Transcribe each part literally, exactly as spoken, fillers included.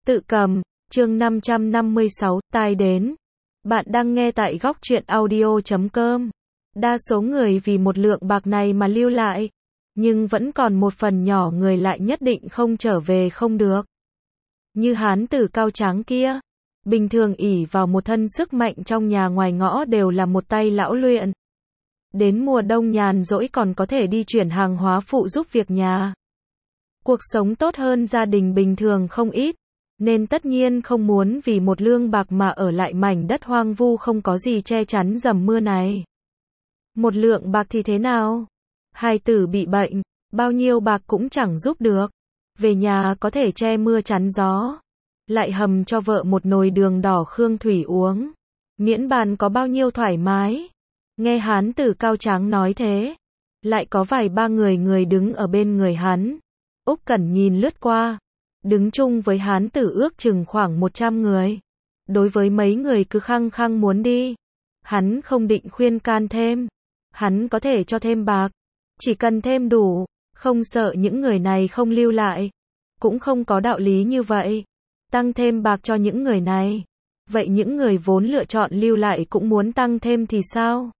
Tự cầm, chương năm trăm năm mươi sáu, tai đến. Bạn đang nghe tại góc truyện audio chấm com. Đa số người vì một lượng bạc này mà lưu lại, nhưng vẫn còn một phần nhỏ người lại nhất định không trở về không được. Như hán tử cao tráng kia, bình thường ỷ vào một thân sức mạnh trong nhà ngoài ngõ đều là một tay lão luyện. Đến mùa đông nhàn rỗi còn có thể đi chuyển hàng hóa phụ giúp việc nhà. Cuộc sống tốt hơn gia đình bình thường không ít, nên tất nhiên không muốn vì một lương bạc mà ở lại mảnh đất hoang vu không có gì che chắn dầm mưa này. Một lượng bạc thì thế nào? Hài tử bị bệnh, bao nhiêu bạc cũng chẳng giúp được. Về nhà có thể che mưa chắn gió, lại hầm cho vợ một nồi đường đỏ khương thủy uống, miễn bàn có bao nhiêu thoải mái. Nghe hán tử cao tráng nói thế, lại có vài ba người người đứng ở bên người hắn. Úc Cẩn nhìn lướt qua, đứng chung với hán tử ước chừng khoảng một trăm người. Đối với mấy người cứ khăng khăng muốn đi, hắn không định khuyên can thêm. Hắn có thể cho thêm bạc, chỉ cần thêm đủ, không sợ những người này không lưu lại. Cũng không có đạo lý như vậy. Tăng thêm bạc cho những người này, vậy những người vốn lựa chọn lưu lại cũng muốn tăng thêm thì sao?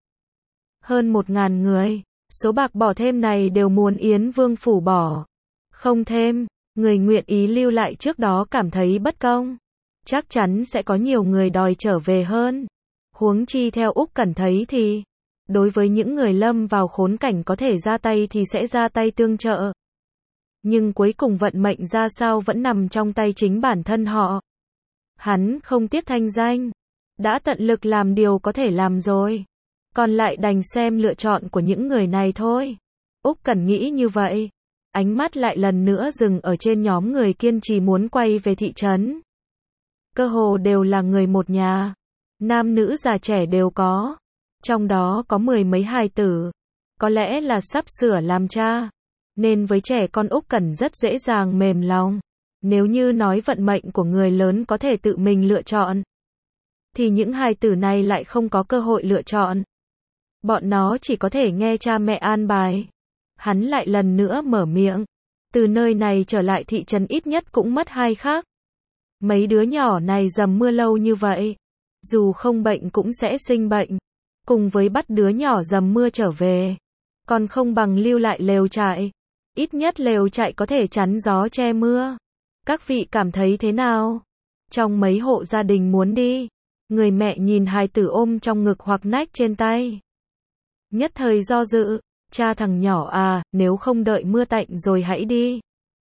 Hơn một ngàn người, số bạc bỏ thêm này đều muốn Yến Vương phủ bỏ. Không thêm, người nguyện ý lưu lại trước đó cảm thấy bất công. Chắc chắn sẽ có nhiều người đòi trở về hơn. Huống chi theo Úc Cẩn thấy thì, đối với những người lâm vào khốn cảnh có thể ra tay thì sẽ ra tay tương trợ. Nhưng cuối cùng vận mệnh ra sao vẫn nằm trong tay chính bản thân họ. Hắn không tiếc thanh danh, đã tận lực làm điều có thể làm rồi. Còn lại đành xem lựa chọn của những người này thôi. Úc Cẩn nghĩ như vậy. Ánh mắt lại lần nữa dừng ở trên nhóm người kiên trì muốn quay về thị trấn. Cơ hồ đều là người một nhà. Nam nữ già trẻ đều có. Trong đó có mười mấy hài tử. Có lẽ là sắp sửa làm cha. Nên với trẻ con Úc Cẩn rất dễ dàng mềm lòng. Nếu như nói vận mệnh của người lớn có thể tự mình lựa chọn, thì những hài tử này lại không có cơ hội lựa chọn. Bọn nó chỉ có thể nghe cha mẹ an bài. Hắn lại lần nữa mở miệng. Từ nơi này trở lại thị trấn ít nhất cũng mất hai khắc. Mấy đứa nhỏ này dầm mưa lâu như vậy, dù không bệnh cũng sẽ sinh bệnh. Cùng với bắt đứa nhỏ dầm mưa trở về, còn không bằng lưu lại lều trại. Ít nhất lều trại có thể chắn gió che mưa. Các vị cảm thấy thế nào? Trong mấy hộ gia đình muốn đi, người mẹ nhìn hài tử ôm trong ngực hoặc nách trên tay. Nhất thời do dự. Cha thằng nhỏ à, nếu không đợi mưa tạnh rồi hãy đi.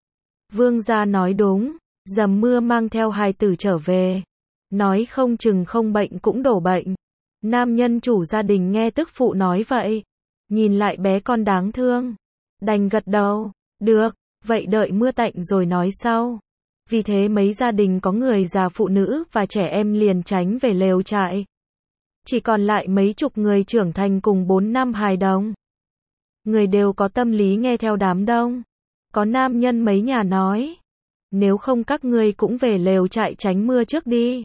Vương gia nói đúng, dầm mưa mang theo hài tử trở về. Nói không chừng không bệnh cũng đổ bệnh. Nam nhân chủ gia đình nghe tức phụ nói vậy, nhìn lại bé con đáng thương, đành gật đầu. Được, vậy đợi mưa tạnh rồi nói sau. Vì thế mấy gia đình có người già phụ nữ và trẻ em liền tránh về lều trại. Chỉ còn lại mấy chục người trưởng thành cùng bốn năm hài đồng. Người đều có tâm lý nghe theo đám đông. Có nam nhân mấy nhà nói, nếu không các ngươi cũng về lều trại tránh mưa trước đi.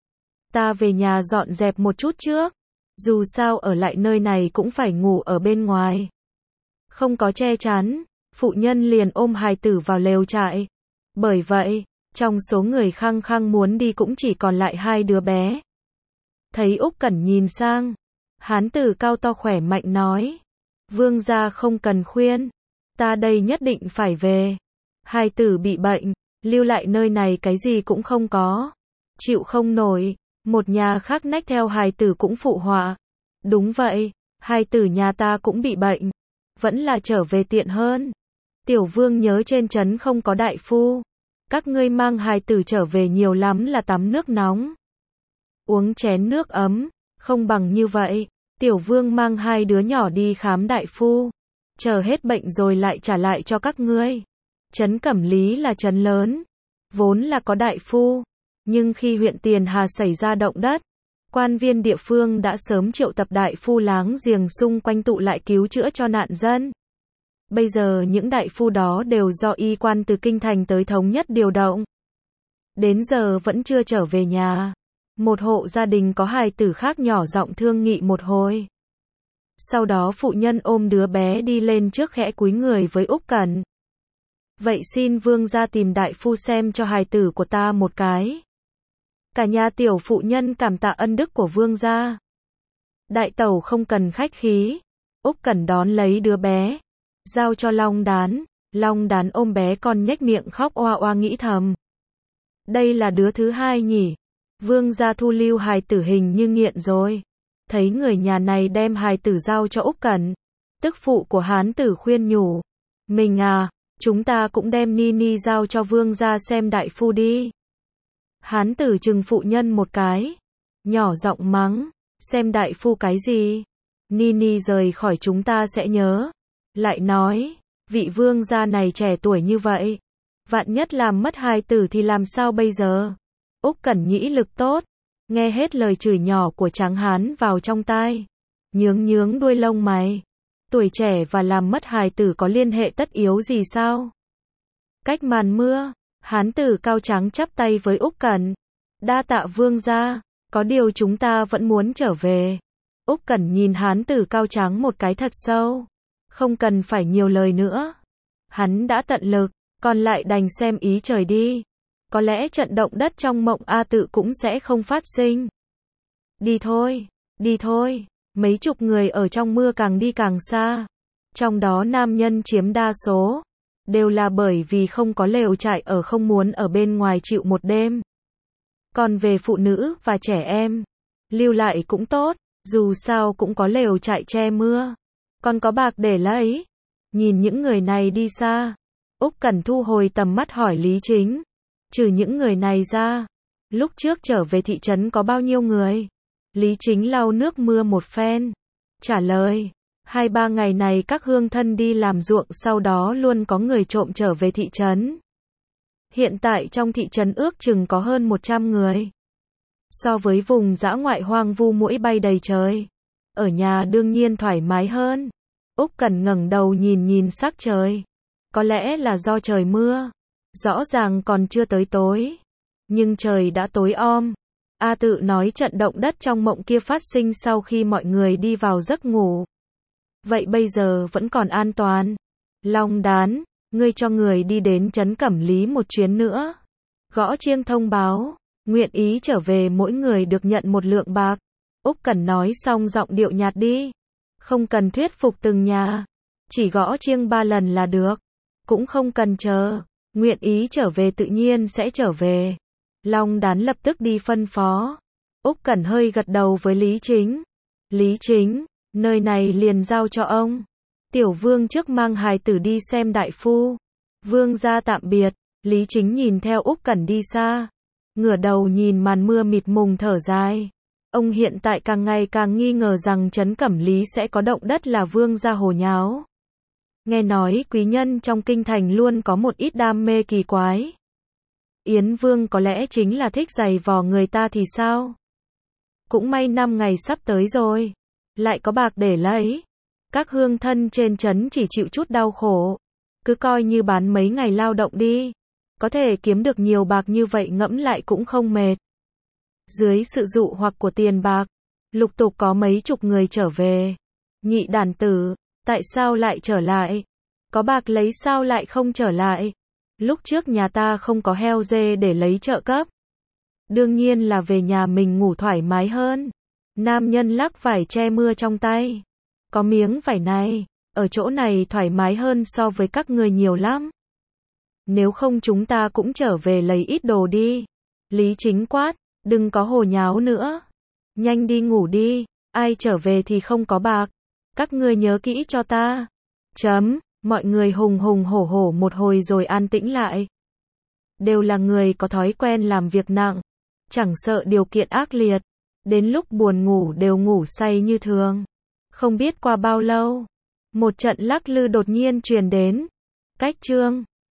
Ta về nhà dọn dẹp một chút trước. Dù sao ở lại nơi này cũng phải ngủ ở bên ngoài. Không có che chắn, phụ nhân liền ôm hài tử vào lều trại. Bởi vậy, trong số người khăng khăng muốn đi cũng chỉ còn lại hai đứa bé. Thấy Úc Cẩn nhìn sang, hán tử cao to khỏe mạnh nói. Vương gia không cần khuyên, ta đây nhất định phải về. Hài tử bị bệnh, lưu lại nơi này cái gì cũng không có. Chịu không nổi, một nhà khác nách theo hài tử cũng phụ họa. Đúng vậy, hài tử nhà ta cũng bị bệnh. Vẫn là trở về tiện hơn. Tiểu vương nhớ trên trấn không có đại phu. Các ngươi mang hài tử trở về nhiều lắm là tắm nước nóng. Uống chén nước ấm, không bằng như vậy. Tiểu vương mang hai đứa nhỏ đi khám đại phu. Chờ hết bệnh rồi lại trả lại cho các ngươi. Trấn Cẩm Lý là trấn lớn, vốn là có đại phu. Nhưng khi huyện Tiền Hà xảy ra động đất, quan viên địa phương đã sớm triệu tập đại phu láng giềng xung quanh tụ lại cứu chữa cho nạn dân. Bây giờ những đại phu đó đều do y quan từ kinh thành tới thống nhất điều động. Đến giờ vẫn chưa trở về nhà. Một hộ gia đình có hài tử khác nhỏ giọng thương nghị một hồi. Sau đó phụ nhân ôm đứa bé đi lên trước khẽ cúi người với Úc Cẩn. Vậy xin vương gia tìm đại phu xem cho hài tử của ta một cái. Cả nhà tiểu phụ nhân cảm tạ ân đức của vương gia. Đại tẩu không cần khách khí. Úc Cẩn đón lấy đứa bé, giao cho Long Đán. Long Đán ôm bé con nhếch miệng khóc oa oa nghĩ thầm. Đây là đứa thứ hai nhỉ? Vương gia thu lưu hài tử hình như nghiện rồi. Thấy người nhà này đem hài tử giao cho Úc Cẩn, tức phụ của hán tử khuyên nhủ. Mình à, chúng ta cũng đem Nini giao cho vương gia xem đại phu đi. Hán tử chừng phụ nhân một cái, nhỏ giọng mắng, xem đại phu cái gì? Nini rời khỏi chúng ta sẽ nhớ. Lại nói, vị vương gia này trẻ tuổi như vậy, vạn nhất làm mất hài tử thì làm sao bây giờ? Úc Cẩn nhĩ lực tốt, nghe hết lời chửi nhỏ của tráng hán vào trong tai, nhướng nhướng đuôi lông mày. Tuổi trẻ và làm mất hài tử có liên hệ tất yếu gì sao? Cách màn mưa, hán tử cao trắng chắp tay với Úc Cẩn. Đa tạ vương gia, có điều chúng ta vẫn muốn trở về. Úc Cẩn nhìn hán tử cao trắng một cái thật sâu. Không cần phải nhiều lời nữa. Hắn đã tận lực, còn lại đành xem ý trời đi. Có lẽ trận động đất trong mộng A Tự cũng sẽ không phát sinh. Đi thôi, đi thôi. Mấy chục người ở trong mưa càng đi càng xa. Trong đó nam nhân chiếm đa số. Đều là bởi vì không có lều trại ở không muốn ở bên ngoài chịu một đêm. Còn về phụ nữ và trẻ em, lưu lại cũng tốt, dù sao cũng có lều trại che mưa. Còn có bạc để lấy. Nhìn những người này đi xa, Úc Cẩn thu hồi tầm mắt hỏi Lý Chính. Trừ những người này ra, lúc trước trở về thị trấn có bao nhiêu người? Lý Chính lau nước mưa một phen, trả lời, hai ba ngày này các hương thân đi làm ruộng, sau đó luôn có người trộm trở về thị trấn. Hiện tại trong thị trấn ước chừng có hơn một trăm người. So với vùng dã ngoại hoang vu muỗi bay đầy trời, ở nhà đương nhiên thoải mái hơn. Úc Cẩn ngẩng đầu nhìn nhìn sắc trời. Có lẽ là do trời mưa. Rõ ràng còn chưa tới tối, nhưng trời đã tối om. A Tự nói trận động đất trong mộng kia phát sinh sau khi mọi người đi vào giấc ngủ. Vậy bây giờ vẫn còn an toàn. Long Đán, ngươi cho người đi đến trấn Cẩm Lý một chuyến nữa. Gõ chiêng thông báo, nguyện ý trở về mỗi người được nhận một lượng bạc. Úc Cẩn nói xong giọng điệu nhạt đi. Không cần thuyết phục từng nhà. Chỉ gõ chiêng ba lần là được. Cũng không cần chờ. Nguyện ý trở về tự nhiên sẽ trở về. Long Đán lập tức đi phân phó. Úc Cẩn hơi gật đầu với Lý Chính. Lý Chính, nơi này liền giao cho ông. Tiểu Vương trước mang hài tử đi xem đại phu. Vương gia tạm biệt. Lý Chính nhìn theo Úc Cẩn đi xa, ngửa đầu nhìn màn mưa mịt mùng thở dài. Ông hiện tại càng ngày càng nghi ngờ rằng trấn Cẩm Lý sẽ có động đất là vương gia hồ nháo. Nghe nói quý nhân trong kinh thành luôn có một ít đam mê kỳ quái. Yến Vương có lẽ chính là thích giày vò người ta thì sao? Cũng may năm ngày sắp tới rồi, lại có bạc để lấy. Các hương thân trên trấn chỉ chịu chút đau khổ, cứ coi như bán mấy ngày lao động đi, có thể kiếm được nhiều bạc như vậy ngẫm lại cũng không mệt. Dưới sự dụ hoặc của tiền bạc, lục tục có mấy chục người trở về. Nhị đàn tử, tại sao lại trở lại? Có bạc lấy sao lại không trở lại? Lúc trước nhà ta không có heo dê để lấy trợ cấp. Đương nhiên là về nhà mình ngủ thoải mái hơn. Nam nhân lắc vải che mưa trong tay. Có miếng vải này, ở chỗ này thoải mái hơn so với các người nhiều lắm. Nếu không chúng ta cũng trở về lấy ít đồ đi. Lý Chính quát, đừng có hồ nháo nữa. Nhanh đi ngủ đi, ai trở về thì không có bạc. Các ngươi nhớ kỹ cho ta. Chấm, mọi người hùng hùng hổ hổ một hồi rồi an tĩnh lại. Đều là người có thói quen làm việc nặng, chẳng sợ điều kiện ác liệt. Đến lúc buồn ngủ đều ngủ say như thường. Không biết qua bao lâu, một trận lắc lư đột nhiên truyền đến. Cách chương